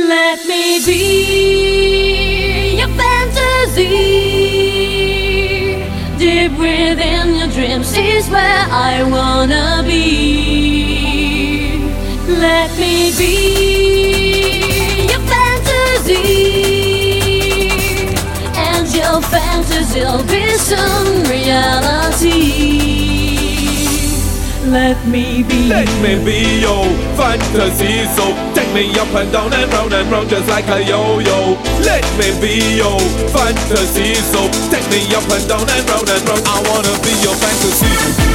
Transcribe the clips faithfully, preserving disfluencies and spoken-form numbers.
Let me be your fantasy. Deep within your dreams is where I wanna be. Let me be your fantasy, and your fantasy'll be some reality. Let me be. Let me be your fantasy. So take me up and down and round and round just like a yo-yo. Let me be your fantasy. So take me up and down and round and round. I wanna be your fantasy.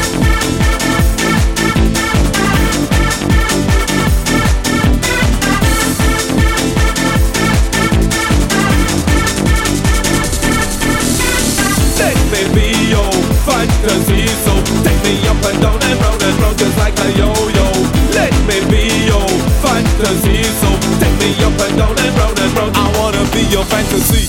Let me be your fantasy. So take me up and down and round and round just like a yo-yo. Let me be your fantasy. So take me up and down and round and round. I wanna be your fantasy.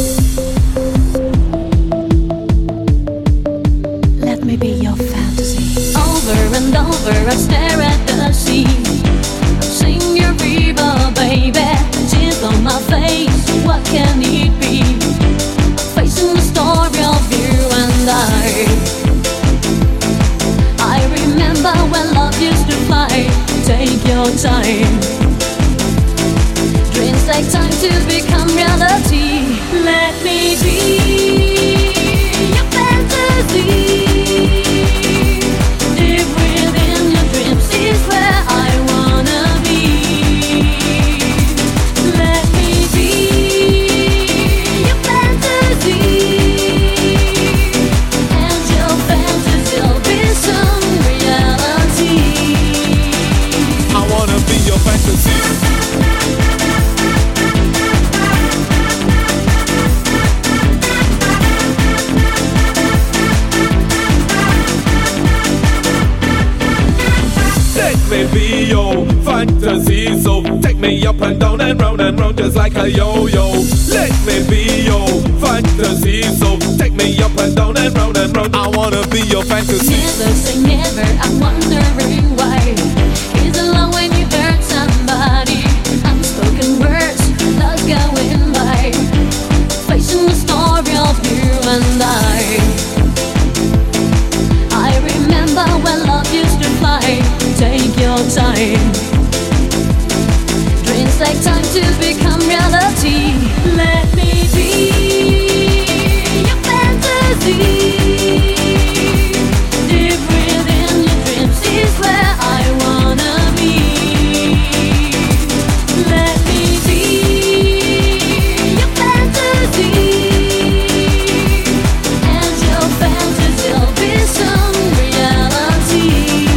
Let me be your fantasy. Over and over I stare at the sea. Sing your river, baby. Tears on my face, what can it be? Facing the story of you and I. I remember when love used to fly. Take your time. Dreams take time to become reality. Let me be your fantasy. Deep within your dreams is where I wanna be. Let me be your fantasy, and your fantasy'll be some reality. I wanna be your fantasy. Let me be your fantasy. So take me up and down and round and round just like a yo-yo. Let me be your fantasy. So take me up and down and round and round. I wanna be your fantasy. Never say never, I'm wondering why. Is it long when you hurt somebody? Unspoken words, love's going by. Facing the story of you and I. I remember when love used to fly. Take your time. Dreams take time to become reality. Let me be your fantasy. Deep within your dreams is where I wanna be. Let me be your fantasy, and your fantasy'll be some reality.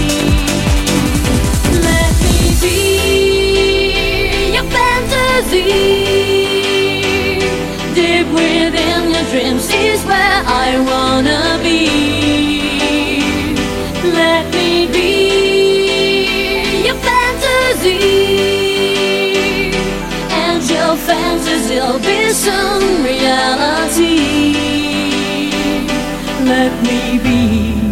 Let me be your fantasy. Deep within your dreams is where I wanna be. Let me be your fantasy, and your fantasy'll be some reality. Let me be